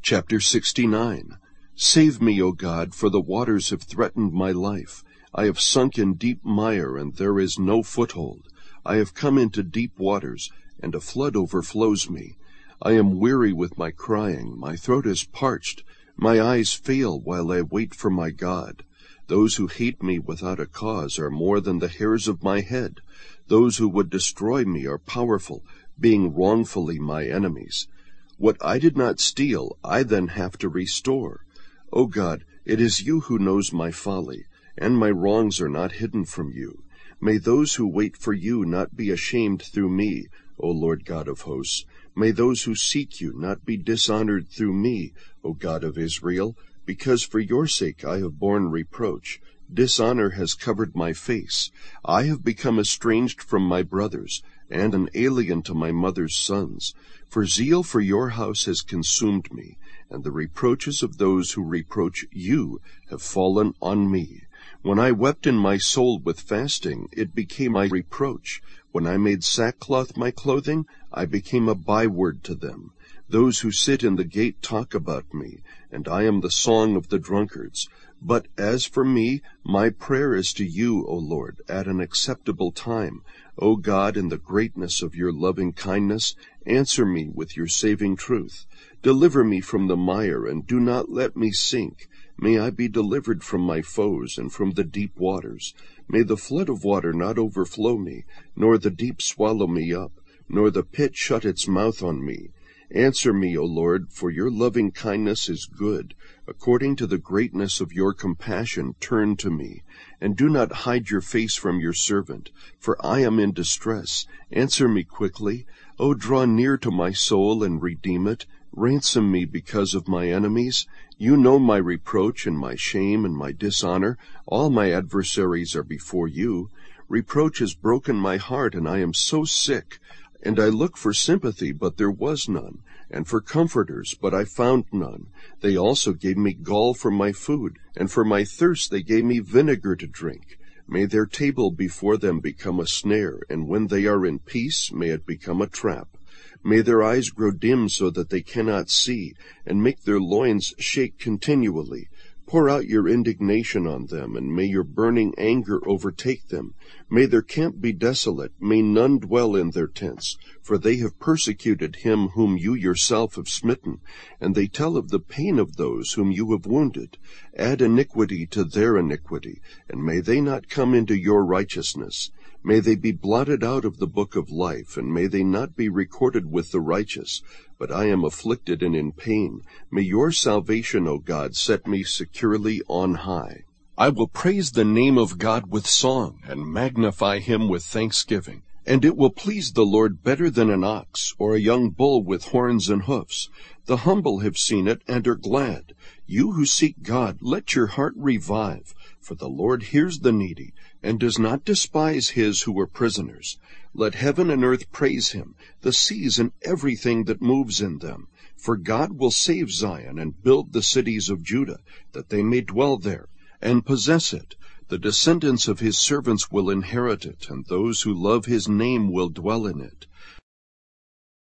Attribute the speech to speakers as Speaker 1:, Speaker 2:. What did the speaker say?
Speaker 1: Chapter 69. Save me, O God, for the waters have threatened my life. I have sunk in deep mire, and there is no foothold. I have come into deep waters, and a flood overflows me. I am weary with my crying, my throat is parched, my eyes fail while I wait for my God. Those who hate me without a cause are more than the hairs of my head. Those who would destroy me are powerful, being wrongfully my enemies. What I did not steal, I then have to restore. O God, it is you who knows my folly, and my wrongs are not hidden from you. May those who wait for you not be ashamed through me, O Lord God of hosts. May those who seek you not be dishonored through me, O God of Israel, because for your sake I have borne reproach. Dishonor has covered my face. I have become estranged from my brothers, and an alien to my mother's sons. For zeal for your house has consumed me, and the reproaches of those who reproach you have fallen on me. When I wept in my soul with fasting, it became my reproach. When I made sackcloth my clothing, I became a byword to them. Those who sit in the gate talk about me, and I am the song of the drunkards. But as for me, my prayer is to you, O Lord, at an acceptable time. O God, in the greatness of your loving kindness, answer me with your saving truth. Deliver me from the mire, and do not let me sink. May I be delivered from my foes and from the deep waters. May the flood of water not overflow me, nor the deep swallow me up, nor the pit shut its mouth on me. Answer me, O Lord, for your loving kindness is good. According to the greatness of your compassion, turn to me, and do not hide your face from your servant, for I am in distress. Answer me quickly. O draw near to my soul and redeem it. Ransom me because of my enemies. You know my reproach and my shame and my dishonor. All my adversaries are before you. Reproach has broken my heart, and I am so sick. And I looked for sympathy, but there was none, and for comforters, but I found none. They also gave me gall for my food, and for my thirst they gave me vinegar to drink. May their table before them become a snare, and when they are in peace, may it become a trap. May their eyes grow dim so that they cannot see, and make their loins shake continually. Pour out your indignation on them, and may your burning anger overtake them. May their camp be desolate, may none dwell in their tents, for they have persecuted him whom you yourself have smitten, and they tell of the pain of those whom you have wounded. Add iniquity to their iniquity, and may they not come into your righteousness. May they be blotted out of the book of life, and may they not be recorded with the righteous. But I am afflicted and in pain. May your salvation, O God, set me securely on high. I will praise the name of God with song, and magnify him with thanksgiving. And it will please the Lord better than an ox, or a young bull with horns and hoofs. The humble have seen it, and are glad. You who seek God, let your heart revive. For the Lord hears the needy, and does not despise his who are prisoners. Let heaven and earth praise him, the seas and everything that moves in them. For God will save Zion and build the cities of Judah, that they may dwell there and possess it. The descendants of his servants will inherit it, and those who love his name will dwell in it.